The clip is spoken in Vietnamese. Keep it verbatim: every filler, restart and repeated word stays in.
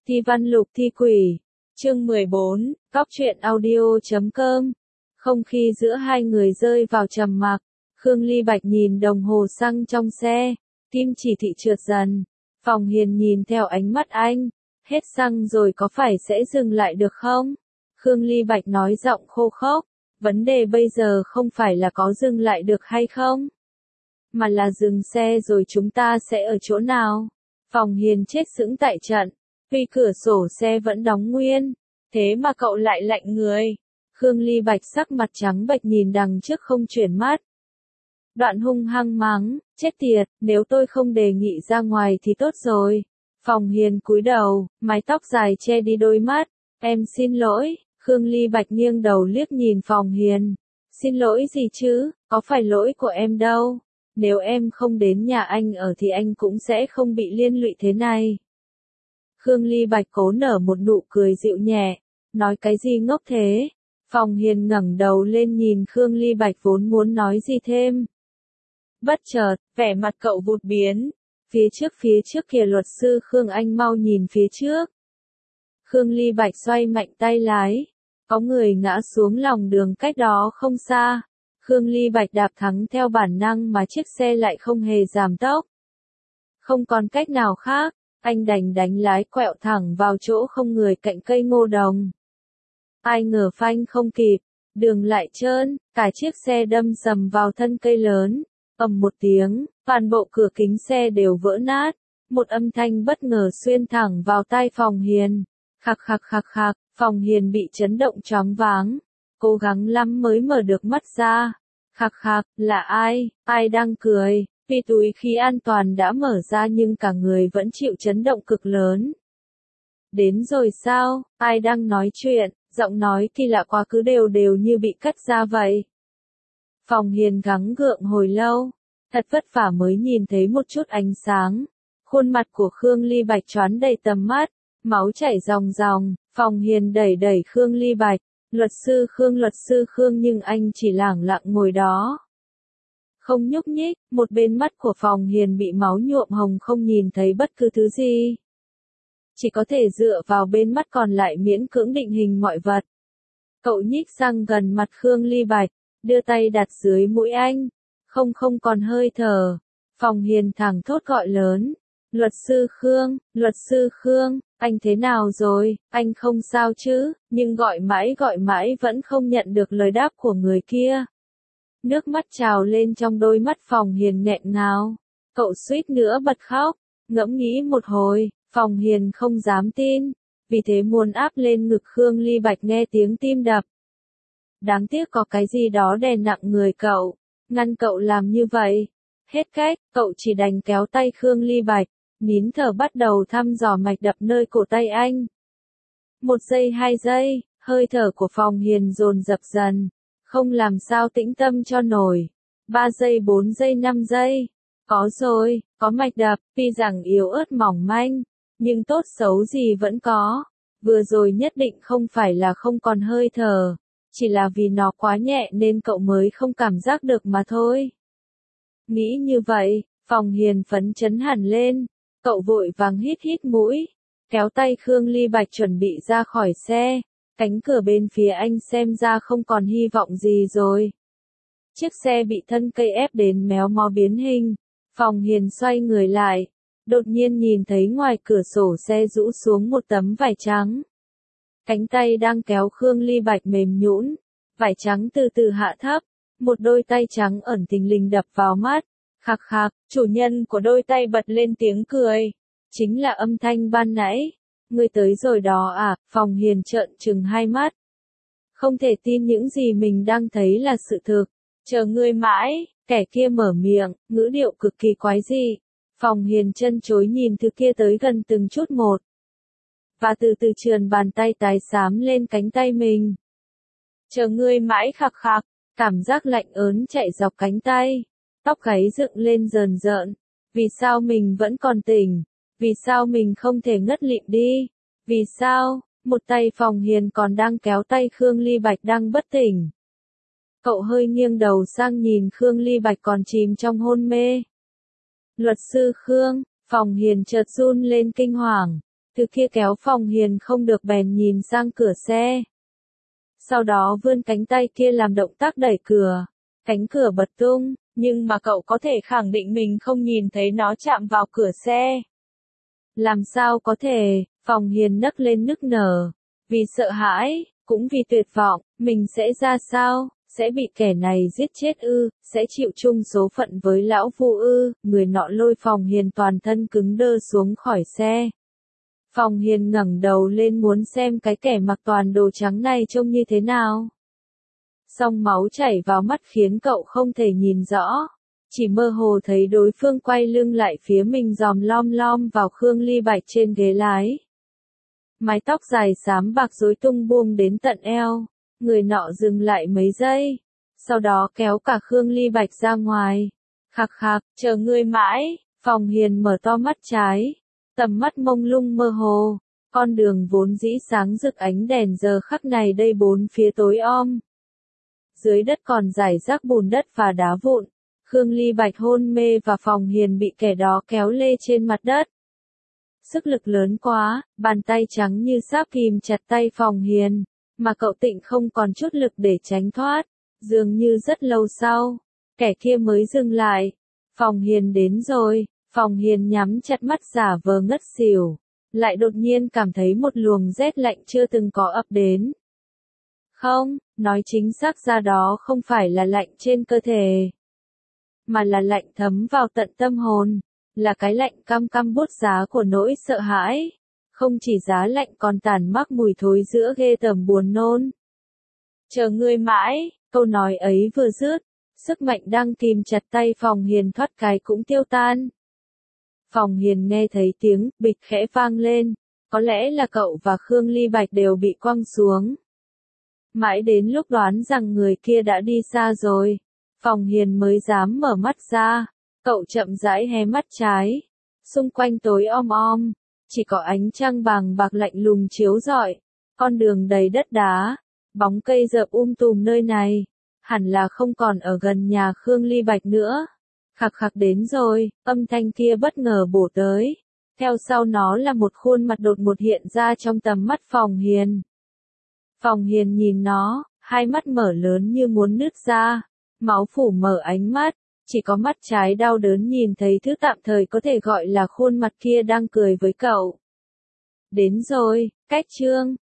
Thi văn lục thi quỷ. Chương mười bốn, Cóc truyện audio chấm com. Không khí giữa hai người rơi vào trầm mặc. Khương Ly Bạch nhìn đồng hồ xăng trong xe. Kim chỉ thị trượt dần. Phòng Hiền nhìn theo ánh mắt anh. Hết xăng rồi có phải sẽ dừng lại được không? Khương Ly Bạch nói giọng khô khốc. Vấn đề bây giờ không phải là có dừng lại được hay không, mà là dừng xe rồi chúng ta sẽ ở chỗ nào? Phòng Hiền chết sững tại trận. Tuy cửa sổ xe vẫn đóng nguyên, thế mà cậu lại lạnh người. Khương Ly Bạch sắc mặt trắng bệch nhìn đằng trước không chuyển mắt. Đoạn hung hăng mắng, chết tiệt, nếu tôi không đề nghị ra ngoài thì tốt rồi. Phòng Hiền cúi đầu, mái tóc dài che đi đôi mắt. Em xin lỗi. Khương Ly Bạch nghiêng đầu liếc nhìn Phòng Hiền. Xin lỗi gì chứ, có phải lỗi của em đâu. Nếu em không đến nhà anh ở thì anh cũng sẽ không bị liên lụy thế này. Khương Ly Bạch cố nở một nụ cười dịu nhẹ. Nói cái gì ngốc thế? Phòng Hiền ngẩng đầu lên nhìn Khương Ly Bạch vốn muốn nói gì thêm. Bất chợt, vẻ mặt cậu vụt biến. Phía trước phía trước kìa luật sư Khương, anh mau nhìn phía trước. Khương Ly Bạch xoay mạnh tay lái. Có người ngã xuống lòng đường cách đó không xa. Khương Ly Bạch đạp thắng theo bản năng mà chiếc xe lại không hề giảm tốc. Không còn cách nào khác, anh đành đánh lái quẹo thẳng vào chỗ không người cạnh cây ngô đồng. Ai ngờ phanh không kịp, đường lại trơn, cả chiếc xe đâm sầm vào thân cây lớn. Ầm một tiếng, toàn bộ cửa kính xe đều vỡ nát. Một âm thanh bất ngờ xuyên thẳng vào tai Phòng Hiền. Khạc khạc khạc khạc, Phòng Hiền bị chấn động choáng váng. Cố gắng lắm mới mở được mắt ra. Khạc khạc, là ai, ai đang cười? Vì túi khí an toàn đã mở ra nhưng cả người vẫn chịu chấn động cực lớn. Đến rồi sao, ai đang nói chuyện, giọng nói thì lạ quá, cứ đều đều như bị cắt ra vậy. Phòng Hiền gắng gượng hồi lâu, thật vất vả mới nhìn thấy một chút ánh sáng. Khuôn mặt của Khương Ly Bạch choán đầy tầm mắt, máu chảy ròng ròng. Phòng Hiền đẩy đẩy Khương Ly Bạch. Luật sư Khương, luật sư Khương, nhưng anh chỉ lẳng lặng ngồi đó. Không nhúc nhích, một bên mắt của Phòng Hiền bị máu nhuộm hồng, không nhìn thấy bất cứ thứ gì. Chỉ có thể dựa vào bên mắt còn lại miễn cưỡng định hình mọi vật. Cậu nhích sang gần mặt Khương Ly Bạch, đưa tay đặt dưới mũi anh. Không không còn hơi thở. Phòng Hiền thẳng thốt gọi lớn. Luật sư Khương, luật sư Khương, anh thế nào rồi, anh không sao chứ? Nhưng gọi mãi gọi mãi vẫn không nhận được lời đáp của người kia. Nước mắt trào lên trong đôi mắt Phòng Hiền nghẹn ngào. Cậu suýt nữa bật khóc. Ngẫm nghĩ một hồi, Phòng Hiền không dám tin. Vì thế muốn áp lên ngực Khương Ly Bạch nghe tiếng tim đập. Đáng tiếc có cái gì đó đè nặng người cậu, ngăn cậu làm như vậy. Hết cách, cậu chỉ đành kéo tay Khương Ly Bạch. Nín thở bắt đầu thăm dò mạch đập nơi cổ tay anh. Một giây, hai giây, hơi thở của Phòng Hiền dồn dập dần. Không làm sao tĩnh tâm cho nổi. Ba giây, bốn giây, năm giây. Có rồi, có mạch đập, tuy rằng yếu ớt mỏng manh, nhưng tốt xấu gì vẫn có. Vừa rồi nhất định không phải là không còn hơi thở, chỉ là vì nó quá nhẹ nên cậu mới không cảm giác được mà thôi. Nghĩ như vậy, Phòng Hiền phấn chấn hẳn lên. Cậu vội vàng hít hít mũi, kéo tay Khương Ly Bạch chuẩn bị ra khỏi xe. Cánh cửa bên phía anh xem ra không còn hy vọng gì rồi. Chiếc xe bị thân cây ép đến méo mó biến hình. Phòng Hiền xoay người lại, đột nhiên nhìn thấy ngoài cửa sổ xe rũ xuống một tấm vải trắng. Cánh tay đang kéo Khương Ly Bạch mềm nhũn, vải trắng từ từ hạ thấp, một đôi tay trắng ẩn thình lình đập vào mắt. Khạc khạc, chủ nhân của đôi tay bật lên tiếng cười. Chính là âm thanh ban nãy. Ngươi tới rồi đó à? Phòng Hiền trợn trừng hai mắt. Không thể tin những gì mình đang thấy là sự thực. Chờ ngươi mãi, kẻ kia mở miệng, ngữ điệu cực kỳ quái dị. Phòng Hiền chân chối nhìn thứ kia tới gần từng chút một. Và từ từ trườn bàn tay tái xám lên cánh tay mình. Chờ ngươi mãi, khạc khạc, cảm giác lạnh ớn chạy dọc cánh tay. Tóc gáy dựng lên rờn rợn. Vì sao mình vẫn còn tỉnh? Vì sao mình không thể ngất lịm đi? Vì sao? Một tay Phòng Hiền còn đang kéo tay Khương Ly Bạch đang bất tỉnh. Cậu hơi nghiêng đầu sang nhìn Khương Ly Bạch còn chìm trong hôn mê. Luật sư Khương, Phòng Hiền chợt run lên kinh hoàng. Từ kia kéo Phòng Hiền không được bèn nhìn sang cửa xe. Sau đó vươn cánh tay kia làm động tác đẩy cửa. Cánh cửa bật tung, nhưng mà cậu có thể khẳng định mình không nhìn thấy nó chạm vào cửa xe. Làm sao có thể, Phòng Hiền nấc lên nức nở. Vì sợ hãi, cũng vì tuyệt vọng, mình sẽ ra sao, sẽ bị kẻ này giết chết ư, sẽ chịu chung số phận với lão Vu ư, người nọ lôi Phòng Hiền toàn thân cứng đơ xuống khỏi xe. Phòng Hiền ngẩng đầu lên muốn xem cái kẻ mặc toàn đồ trắng này trông như thế nào. Song máu chảy vào mắt khiến cậu không thể nhìn rõ. Chỉ mơ hồ thấy đối phương quay lưng lại phía mình dòm lom lom vào Khương Ly Bạch trên ghế lái. Mái tóc dài xám bạc rối tung buông đến tận eo. Người nọ dừng lại mấy giây. Sau đó kéo cả Khương Ly Bạch ra ngoài. Khạc khạc, chờ ngươi mãi. Phòng Hiền mở to mắt trái. Tầm mắt mông lung mơ hồ. Con đường vốn dĩ sáng rực ánh đèn giờ khắc này đây bốn phía tối om. Dưới đất còn rải rác bùn đất và đá vụn. Khương Ly Bạch hôn mê và Phòng Hiền bị kẻ đó kéo lê trên mặt đất. Sức lực lớn quá, bàn tay trắng như sáp kìm chặt tay Phòng Hiền, mà cậu Tịnh không còn chút lực để tránh thoát. Dường như rất lâu sau, kẻ kia mới dừng lại. Phòng Hiền đến rồi, Phòng Hiền nhắm chặt mắt giả vờ ngất xỉu, lại đột nhiên cảm thấy một luồng rét lạnh chưa từng có ập đến. Không, nói chính xác ra đó không phải là lạnh trên cơ thể, mà là lạnh thấm vào tận tâm hồn, là cái lạnh căm căm buốt giá của nỗi sợ hãi. Không chỉ giá lạnh còn tàn mắc mùi thối giữa ghê tởm buồn nôn. Chờ ngươi mãi, câu nói ấy vừa dứt, sức mạnh đang kìm chặt tay Phòng Hiền thoát cái cũng tiêu tan. Phòng Hiền nghe thấy tiếng bịch khẽ vang lên, có lẽ là cậu và Khương Ly Bạch đều bị quăng xuống. Mãi đến lúc đoán rằng người kia đã đi xa rồi, Phòng Hiền mới dám mở mắt ra. Cậu chậm rãi hé mắt trái. Xung quanh tối om om, chỉ có ánh trăng vàng bạc lạnh lùng chiếu rọi. Con đường đầy đất đá, bóng cây rợp um tùm nơi này. Hẳn là không còn ở gần nhà Khương Ly Bạch nữa. Khạc khạc đến rồi, âm thanh kia bất ngờ bổ tới. Theo sau nó là một khuôn mặt đột ngột hiện ra trong tầm mắt Phòng Hiền. Phòng Hiền nhìn nó, hai mắt mở lớn như muốn nứt ra. Máu phủ mở ánh mắt. Chỉ có mắt trái đau đớn nhìn thấy thứ tạm thời có thể gọi là khuôn mặt kia đang cười với cậu. Đến rồi, cách chương.